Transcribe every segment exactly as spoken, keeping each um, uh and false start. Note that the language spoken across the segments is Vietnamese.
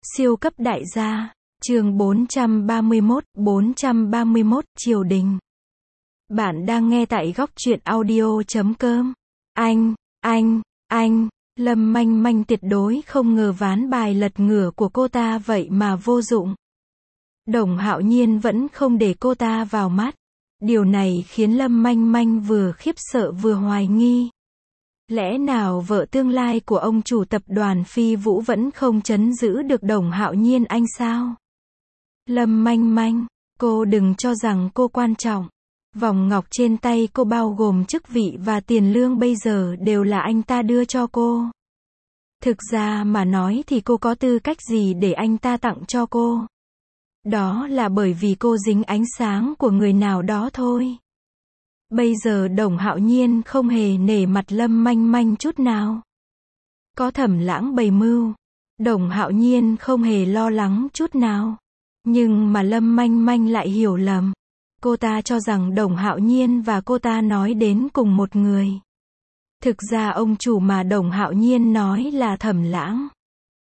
Siêu cấp đại gia, chương bốn trăm ba mươi mốt, bốn trăm ba mươi mốt, triều đình. Bạn đang nghe tại góc truyện audio chấm com. Anh, anh, anh, Lâm Manh Manh tuyệt đối không ngờ ván bài lật ngửa của cô ta vậy mà vô dụng. Đồng Hạo Nhiên vẫn không để cô ta vào mắt. Điều này khiến Lâm Manh Manh vừa khiếp sợ vừa hoài nghi. Lẽ nào vợ tương lai của ông chủ tập đoàn Phi Vũ vẫn không trấn giữ được Đồng Hạo Nhiên anh sao? Lâm Manh Manh, cô đừng cho rằng cô quan trọng. Vòng ngọc trên tay cô bao gồm chức vị và tiền lương bây giờ đều là anh ta đưa cho cô. Thực ra mà nói thì cô có tư cách gì để anh ta tặng cho cô? Đó là bởi vì cô dính ánh sáng của người nào đó thôi. Bây giờ Đồng Hạo Nhiên không hề nể mặt Lâm Manh Manh chút nào. Có Thẩm Lãng bày mưu, Đồng Hạo Nhiên không hề lo lắng chút nào. Nhưng mà Lâm Manh Manh lại hiểu lầm. Cô ta cho rằng Đồng Hạo Nhiên và cô ta nói đến cùng một người. Thực ra ông chủ mà Đồng Hạo Nhiên nói là Thẩm Lãng.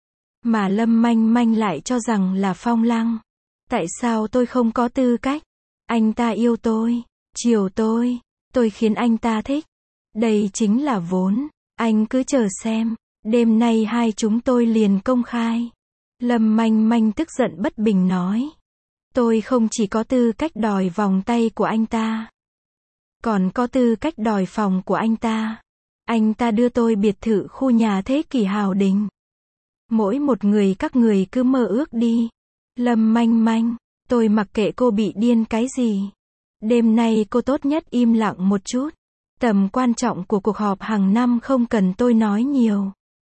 Mà Lâm Manh Manh lại cho rằng là Phong Lăng. Tại sao tôi không có tư cách? Anh ta yêu tôi, chiều tôi, tôi khiến anh ta thích. Đây chính là vốn. Anh cứ chờ xem, đêm nay hai chúng tôi liền công khai. Lâm Manh Manh tức giận bất bình nói. Tôi không chỉ có tư cách đòi vòng tay của anh ta, còn có tư cách đòi phòng của anh ta. Anh ta đưa tôi biệt thự khu nhà thế kỷ Hào Đình. Mỗi một người các người cứ mơ ước đi. Lâm Manh Manh, tôi mặc kệ cô bị điên cái gì. Đêm nay cô tốt nhất im lặng một chút. Tầm quan trọng của cuộc họp hàng năm không cần tôi nói nhiều.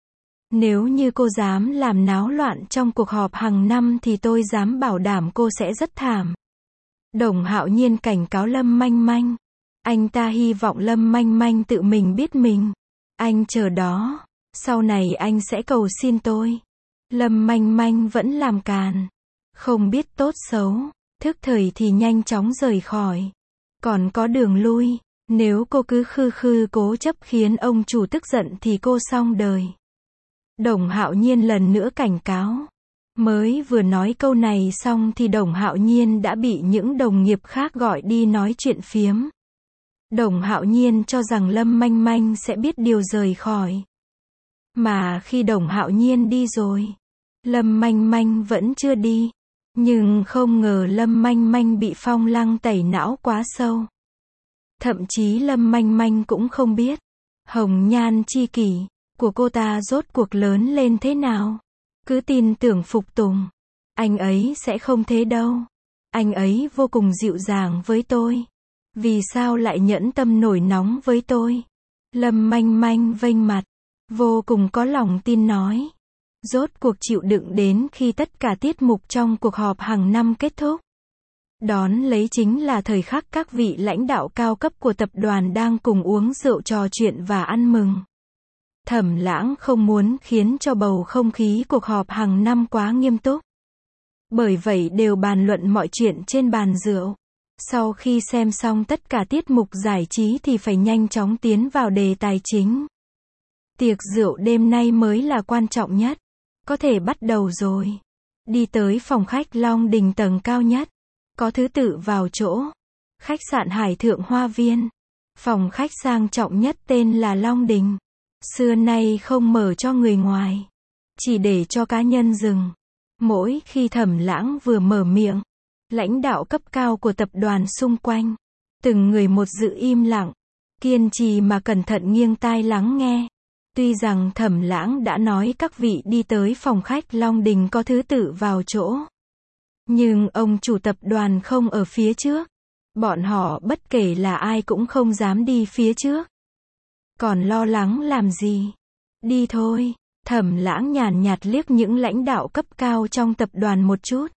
Nếu như cô dám làm náo loạn trong cuộc họp hàng năm thì tôi dám bảo đảm cô sẽ rất thảm. Đồng Hạo Nhiên cảnh cáo Lâm Manh Manh. Anh ta hy vọng Lâm Manh Manh tự mình biết mình. Anh chờ đó, sau này anh sẽ cầu xin tôi. Lâm Manh Manh vẫn làm càn, không biết tốt xấu, thức thời thì nhanh chóng rời khỏi. Còn có đường lui, nếu cô cứ khư khư cố chấp khiến ông chủ tức giận thì cô xong đời. Đồng Hạo Nhiên lần nữa cảnh cáo. Mới vừa nói câu này xong thì Đồng Hạo Nhiên đã bị những đồng nghiệp khác gọi đi nói chuyện phiếm. Đồng Hạo Nhiên cho rằng Lâm Manh Manh sẽ biết điều rời khỏi. Mà khi Đồng Hạo Nhiên đi rồi, Lâm Manh Manh vẫn chưa đi. Nhưng không ngờ Lâm Manh Manh bị Phong Lăng tẩy não quá sâu. Thậm chí Lâm Manh Manh cũng không biết hồng nhan chi kỷ của cô ta rốt cuộc lớn lên thế nào. Cứ tin tưởng phục tùng. Anh ấy sẽ không thế đâu. Anh ấy vô cùng dịu dàng với tôi. Vì sao lại nhẫn tâm nổi nóng với tôi? Lâm Manh Manh vênh mặt, vô cùng có lòng tin nói. Rốt cuộc chịu đựng đến khi tất cả tiết mục trong cuộc họp hàng năm kết thúc. Đón lấy chính là thời khắc các vị lãnh đạo cao cấp của tập đoàn đang cùng uống rượu trò chuyện và ăn mừng. Thẩm Lãng không muốn khiến cho bầu không khí cuộc họp hàng năm quá nghiêm túc. Bởi vậy đều bàn luận mọi chuyện trên bàn rượu. Sau khi xem xong tất cả tiết mục giải trí thì phải nhanh chóng tiến vào đề tài chính. Tiệc rượu đêm nay mới là quan trọng nhất. Có thể bắt đầu rồi. Đi tới phòng khách Long Đình tầng cao nhất. Có thứ tự vào chỗ. Khách sạn Hải Thượng Hoa Viên. Phòng khách sang trọng nhất tên là Long Đình. Xưa nay không mở cho người ngoài. Chỉ để cho cá nhân dừng. Mỗi khi Thẩm Lãng vừa mở miệng, lãnh đạo cấp cao của tập đoàn xung quanh, từng người một giữ im lặng, kiên trì mà cẩn thận nghiêng tai lắng nghe. Tuy rằng Thẩm Lãng đã nói các vị đi tới phòng khách Long Đình có thứ tự vào chỗ. Nhưng ông chủ tập đoàn không ở phía trước. Bọn họ bất kể là ai cũng không dám đi phía trước. Còn lo lắng làm gì? Đi thôi. Thẩm Lãng nhàn nhạt liếc những lãnh đạo cấp cao trong tập đoàn một chút.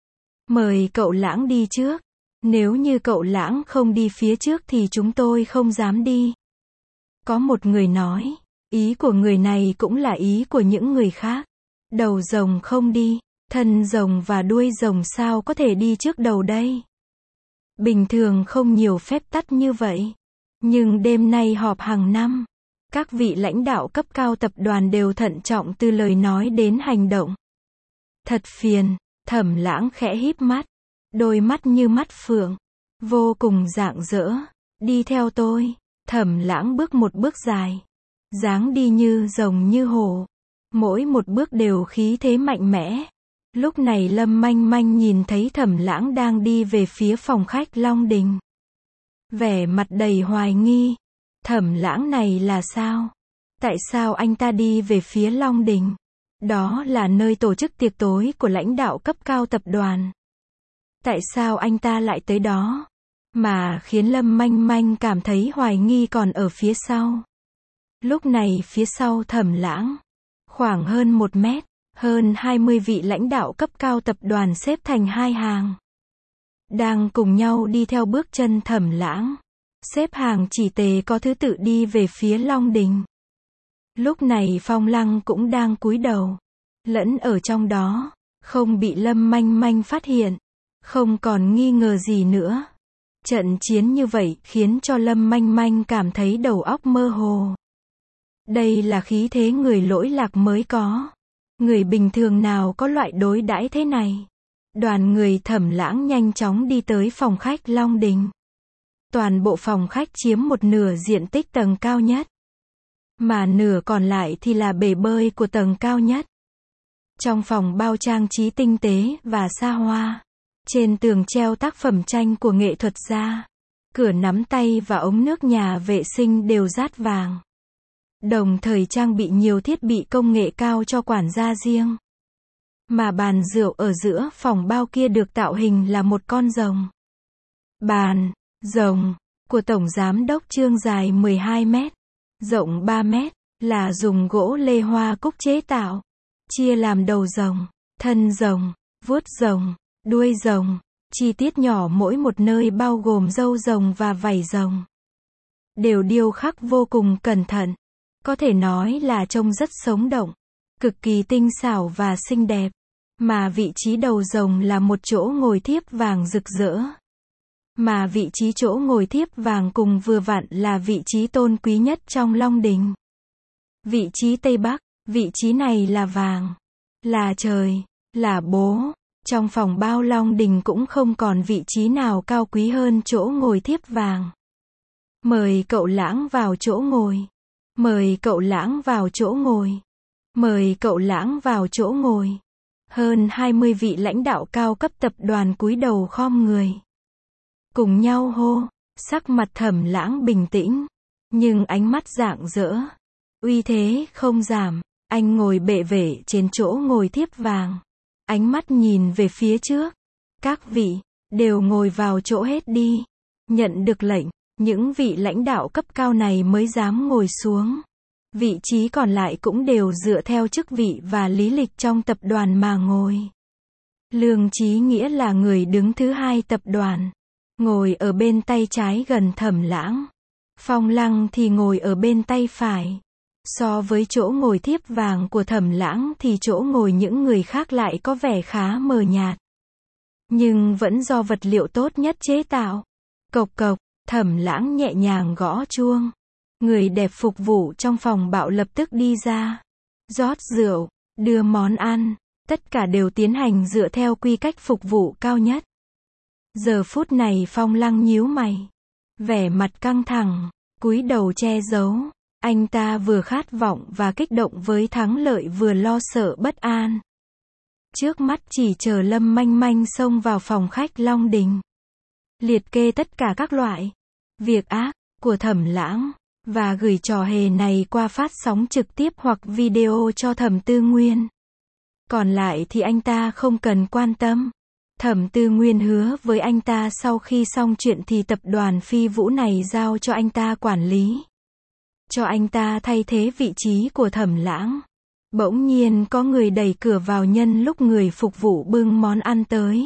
Mời cậu Lãng đi trước. Nếu như cậu Lãng không đi phía trước thì chúng tôi không dám đi. Có một người nói. Ý của người này cũng là ý của những người khác. Đầu rồng không đi, thân rồng và đuôi rồng sao có thể đi trước đầu đây? Bình thường không nhiều phép tắc như vậy. Nhưng đêm nay họp hàng năm, các vị lãnh đạo cấp cao tập đoàn đều thận trọng từ lời nói đến hành động. Thật phiền, Thẩm Lãng khẽ híp mắt. Đôi mắt như mắt phượng. Vô cùng rạng rỡ. Đi theo tôi. Thẩm Lãng bước một bước dài. Dáng đi như rồng như hổ. Mỗi một bước đều khí thế mạnh mẽ. Lúc này Lâm Manh Manh nhìn thấy Thẩm Lãng đang đi về phía phòng khách Long Đình. Vẻ mặt đầy hoài nghi. Thẩm Lãng này là sao? Tại sao anh ta đi về phía Long Đình? Đó là nơi tổ chức tiệc tối của lãnh đạo cấp cao tập đoàn. Tại sao anh ta lại tới đó? Mà khiến Lâm Manh Manh cảm thấy hoài nghi còn ở phía sau. Lúc này phía sau Thẩm Lãng, khoảng hơn một mét, hơn hai mươi vị lãnh đạo cấp cao tập đoàn xếp thành hai hàng. Đang cùng nhau đi theo bước chân Thẩm Lãng. Xếp hàng chỉ tề có thứ tự đi về phía Long Đình. Lúc này Phong Lăng cũng đang cúi đầu. Lẫn ở trong đó. Không bị Lâm Manh Manh phát hiện. Không còn nghi ngờ gì nữa. Trận chiến như vậy khiến cho Lâm Manh Manh cảm thấy đầu óc mơ hồ. Đây là khí thế người lỗi lạc mới có. Người bình thường nào có loại đối đãi thế này. Đoàn người Thẩm Lãng nhanh chóng đi tới phòng khách Long Đình. Toàn bộ phòng khách chiếm một nửa diện tích tầng cao nhất. Mà nửa còn lại thì là bể bơi của tầng cao nhất. Trong phòng bao trang trí tinh tế và xa hoa. Trên tường treo tác phẩm tranh của nghệ thuật gia. Cửa nắm tay và ống nước nhà vệ sinh đều dát vàng. Đồng thời trang bị nhiều thiết bị công nghệ cao cho quản gia riêng. Mà bàn rượu ở giữa phòng bao kia được tạo hình là một con rồng. Bàn, rồng, của Tổng Giám đốc Trương dài mười hai mét, rộng ba mét, là dùng gỗ lê hoa cúc chế tạo. Chia làm đầu rồng, thân rồng, vuốt rồng, đuôi rồng, chi tiết nhỏ mỗi một nơi bao gồm râu rồng và vảy rồng. Đều điêu khắc vô cùng cẩn thận. Có thể nói là trông rất sống động, cực kỳ tinh xảo và xinh đẹp. Mà vị trí đầu rồng là một chỗ ngồi thiếp vàng rực rỡ. Mà vị trí chỗ ngồi thiếp vàng cùng vừa vặn là vị trí tôn quý nhất trong Long Đình. Vị trí Tây Bắc, vị trí này là vàng, là trời, là bố. Trong phòng bao Long Đình cũng không còn vị trí nào cao quý hơn chỗ ngồi thiếp vàng. Mời cậu Lãng vào chỗ ngồi. Mời cậu Lãng vào chỗ ngồi. Mời cậu Lãng vào chỗ ngồi. Hơn hai mươi vị lãnh đạo cao cấp tập đoàn cúi đầu khom người. Cùng nhau hô, sắc mặt Thẩm Lãng bình tĩnh, nhưng ánh mắt rạng rỡ. Uy thế không giảm, anh ngồi bệ vệ trên chỗ ngồi thiếp vàng. Ánh mắt nhìn về phía trước. Các vị, đều ngồi vào chỗ hết đi. Nhận được lệnh, những vị lãnh đạo cấp cao này mới dám ngồi xuống. Vị trí còn lại cũng đều dựa theo chức vị và lý lịch trong tập đoàn mà ngồi. Lương Chí Nghĩa là người đứng thứ hai tập đoàn. Ngồi ở bên tay trái gần Thẩm Lãng. Phong Lăng thì ngồi ở bên tay phải. So với chỗ ngồi thiếp vàng của Thẩm Lãng thì chỗ ngồi những người khác lại có vẻ khá mờ nhạt. Nhưng vẫn do vật liệu tốt nhất chế tạo. Cộc cộc, Thẩm Lãng nhẹ nhàng gõ chuông. Người đẹp phục vụ trong phòng bạo lập tức đi ra. Rót rượu, đưa món ăn, tất cả đều tiến hành dựa theo quy cách phục vụ cao nhất. Giờ phút này Phong Lăng nhíu mày. Vẻ mặt căng thẳng, cúi đầu che giấu. Anh ta vừa khát vọng và kích động với thắng lợi vừa lo sợ bất an. Trước mắt chỉ chờ Lâm Manh Manh xông vào phòng khách Long Đình. Liệt kê tất cả các loại việc ác của Thẩm Lãng. Và gửi trò hề này qua phát sóng trực tiếp hoặc video cho Thẩm Tư Nguyên. Còn lại thì anh ta không cần quan tâm. Thẩm Tư Nguyên hứa với anh ta sau khi xong chuyện thì tập đoàn Phi Vũ này giao cho anh ta quản lý. Cho anh ta thay thế vị trí của Thẩm Lãng. Bỗng nhiên có người đẩy cửa vào nhân lúc người phục vụ bưng món ăn tới.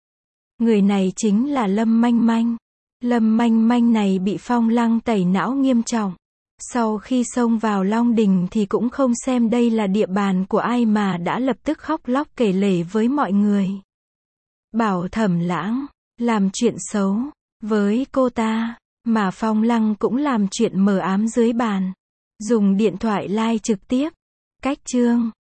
Người này chính là Lâm Manh Manh. Lâm Manh Manh này bị Phong Lăng tẩy não nghiêm trọng. Sau khi xông vào Long Đình thì cũng không xem đây là địa bàn của ai mà đã lập tức khóc lóc kể lể với mọi người. Bảo Thẩm Lãng làm chuyện xấu với cô ta, mà Phong Lăng cũng làm chuyện mờ ám dưới bàn. Dùng điện thoại live trực tiếp. Cách chương